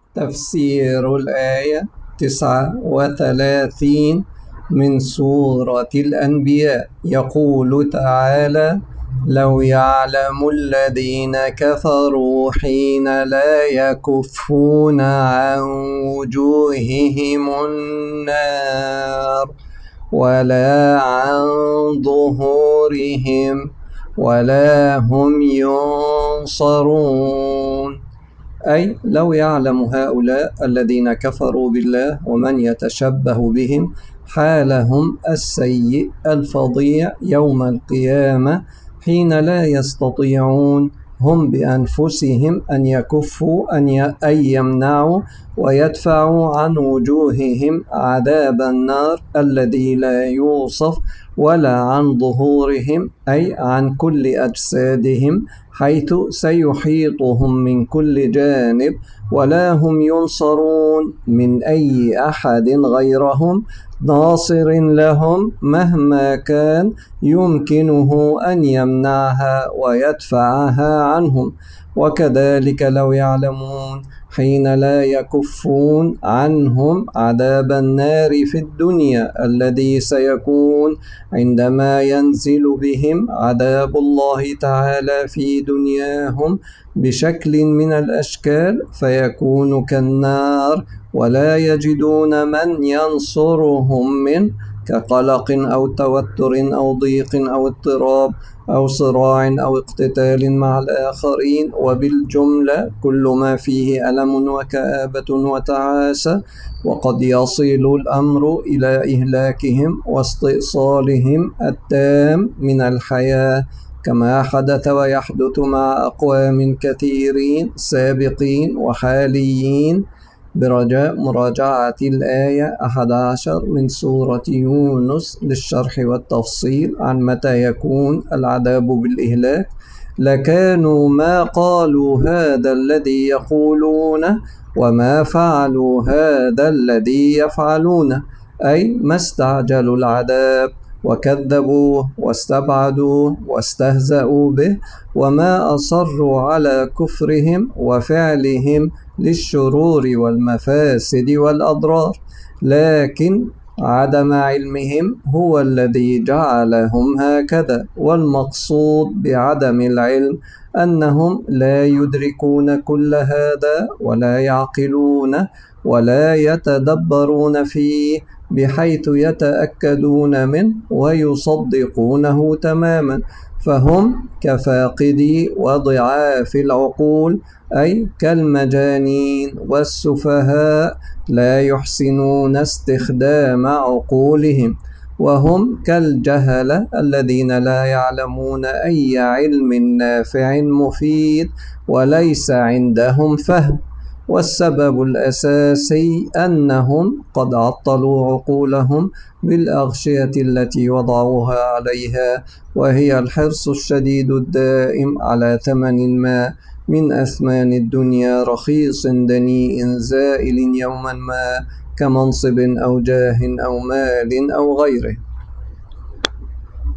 تفسير الآية 39 من سورة الأنبياء. يقول تعالى: لو يعلم الذين كفروا حين لا يكفون عن وجوههم النار ولا عن ظهورهم ولا هم ينصرون. أي لو يعلم هؤلاء الذين كفروا بالله ومن يتشبه بهم حالهم السيء الفظيع يوم القيامة، حين لا يستطيعون هم بأنفسهم أن يكفوا أن يمنعوا ويدفعوا عن وجوههم عذاب النار الذي لا يوصف، ولا عن ظهورهم أي عن كل أجسادهم، حيث سيحيطهم من كل جانب، ولا هم ينصرون من أي أحد غيرهم ناصر لهم مهما كان يمكنه أن يمنعها ويدفعها عنهم. وكذلك لو يعلمون حين لا يكفون عنهم عذاب النار في الدنيا الذي سيكون عندما ينزل بهم عذاب الله تعالى في دنياهم بشكل من الأشكال، فيكون كالنار ولا يجدون من ينصرهم منه، كقلق أو توتر أو ضيق أو اضطراب أو صراع أو اقتتال مع الآخرين، وبالجملة كل ما فيه ألم وكآبة وتعاسة، وقد يصل الأمر إلى إهلاكهم واستئصالهم التام من الحياة، كما حدث ويحدث مع أقوام كثيرين سابقين وحاليين. برجاء مراجعة الآية 11 من سورة يونس للشرح والتفصيل عن متى يكون العذاب بالإهلاك، لكانوا ما قالوا هذا الذي يقولونه وما فعلوا هذا الذي يفعلونه، أي ما استعجلوا العذاب وكذبوه واستبعدوه واستهزأوا به، وما أصروا على كفرهم وفعلهم للشرور والمفاسد والأضرار، لكن عدم علمهم هو الذي جعلهم هكذا. والمقصود بعدم العلم أنهم لا يدركون كل هذا ولا يعقلونه ولا يتدبرون فيه بحيث يتأكدون منه ويصدقونه تماما، فهم كفاقدي وضعاف العقول، أي كالمجانين والسفهاء لا يحسنون استخدام عقولهم، وهم كالجهلة الذين لا يعلمون أي علم نافع مفيد وليس عندهم فهم. والسبب الأساسي أنهم قد عطلوا عقولهم بالأغشية التي وضعوها عليها، وهي الحرص الشديد الدائم على ثمن ما من أثمان الدنيا رخيص دنيء زائل يوما ما، كمنصب أو جاه أو مال أو غيره.